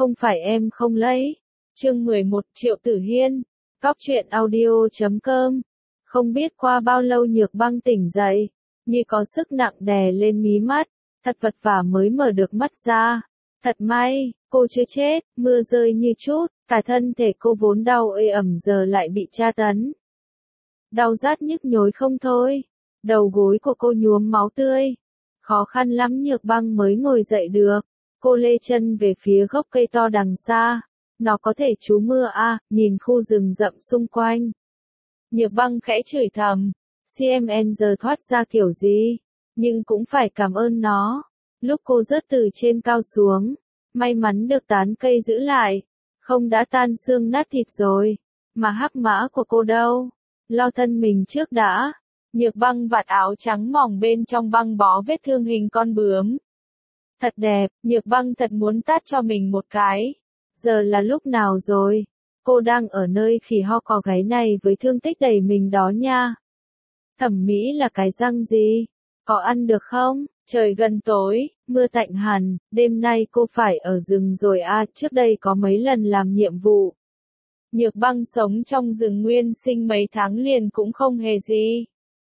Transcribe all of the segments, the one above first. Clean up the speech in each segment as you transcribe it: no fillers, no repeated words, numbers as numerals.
không phải em không lấy. Chương 11 Triệu Tử Hiên. Cóc truyện audio.com. Không biết qua bao lâu Nhược Băng tỉnh dậy, như có sức nặng đè lên mí mắt, thật vật vả mới mở được mắt ra. Thật may, cô chưa chết, mưa rơi như chút, cả thân thể cô vốn đau ê ẩm giờ lại bị tra tấn. Đau rát nhức nhối không thôi, đầu gối của cô nhuốm máu tươi. Khó khăn lắm Nhược Băng mới ngồi dậy được, cô lê chân về phía gốc cây to đằng xa. Nó có thể trú mưa à, nhìn khu rừng rậm xung quanh. Nhược Băng khẽ chửi thầm, CMN giờ thoát ra kiểu gì, nhưng cũng phải cảm ơn nó. Lúc cô rớt từ trên cao xuống, may mắn được tán cây giữ lại, không đã tan xương nát thịt rồi, mà hắc mã của cô đâu, lo thân mình trước đã. Nhược Băng vạt áo trắng mỏng bên trong băng bó vết thương hình con bướm. Thật đẹp, Nhược Băng thật muốn tát cho mình một cái. Giờ là lúc nào rồi? Cô đang ở nơi khỉ ho cò gáy này với thương tích đầy mình đó nha. Thẩm mỹ là cái răng gì? Có ăn được không? Trời gần tối, mưa tạnh hẳn, đêm nay cô phải ở rừng rồi à, trước đây có mấy lần làm nhiệm vụ. Nhược Băng sống trong rừng nguyên sinh mấy tháng liền cũng không hề gì.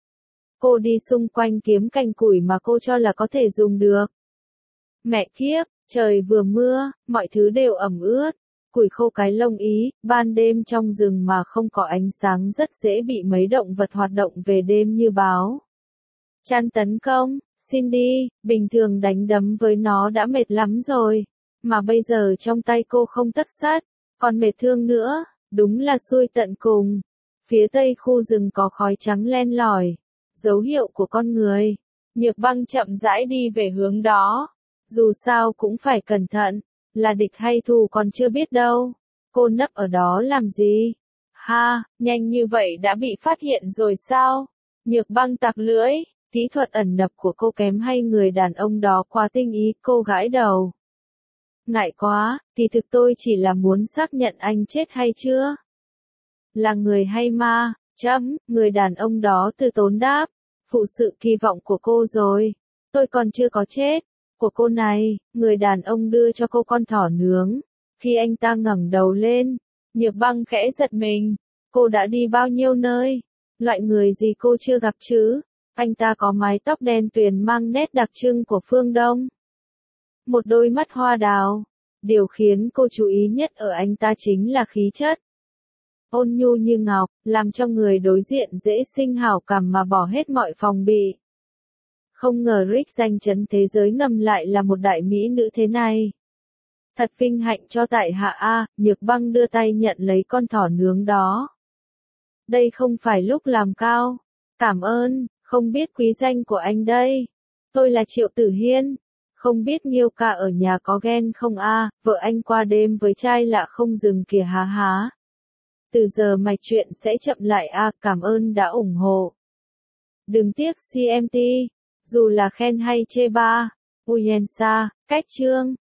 Cô đi xung quanh kiếm cành củi mà cô cho là có thể dùng được. Mẹ kiếp, trời vừa mưa, mọi thứ đều ẩm ướt. Củi khô cái lông ý, ban đêm trong rừng mà không có ánh sáng rất dễ bị mấy động vật hoạt động về đêm như báo chăn tấn công. Cindy, bình thường đánh đấm với nó đã mệt lắm rồi, mà bây giờ trong tay cô không tất sắt, còn mệt thương nữa, đúng là xui tận cùng. Phía tây khu rừng có khói trắng len lỏi, dấu hiệu của con người. Nhược Băng chậm rãi đi về hướng đó. Dù sao cũng phải cẩn thận, là địch hay thù còn chưa biết đâu. Cô nấp ở đó làm gì? Ha, nhanh như vậy đã bị phát hiện rồi sao? Nhược Băng tặc lưỡi, kỹ thuật ẩn nấp của cô kém hay người đàn ông đó quá tinh ý, cô gãi đầu. Ngại quá, kỳ thực tôi chỉ là muốn xác nhận anh chết hay chưa? Là người hay ma? Người đàn ông đó từ tốn đáp, phụ sự kỳ vọng của cô rồi. Tôi còn chưa có chết. Của cô này, người đàn ông đưa cho cô con thỏ nướng. Khi anh ta ngẩng đầu lên, Nhược Băng khẽ giật mình. Cô đã đi bao nhiêu nơi? Loại người gì cô chưa gặp chứ? Anh ta có mái tóc đen tuyền mang nét đặc trưng của phương Đông. Một đôi mắt hoa đào. Điều khiến cô chú ý nhất ở anh ta chính là khí chất. Ôn nhu như ngọc, làm cho người đối diện dễ sinh hảo cảm mà bỏ hết mọi phòng bị. Không ngờ Rick danh chấn thế giới ngầm lại là một đại mỹ nữ thế này. Thật vinh hạnh cho tại hạ a. Nhược Băng đưa tay nhận lấy con thỏ nướng đó. Đây không phải lúc làm cao. Cảm ơn, không biết quý danh của anh đây. Tôi là Triệu Tử Hiên. Không biết Nghiêu ca ở nhà có ghen không a? Vợ anh qua đêm với trai lạ không dừng kìa há há. Từ giờ mạch chuyện sẽ chậm lại a. Cảm ơn đã ủng hộ. Đừng tiếc CMT. Dù là khen hay chê ba, Uyensa, cách chương.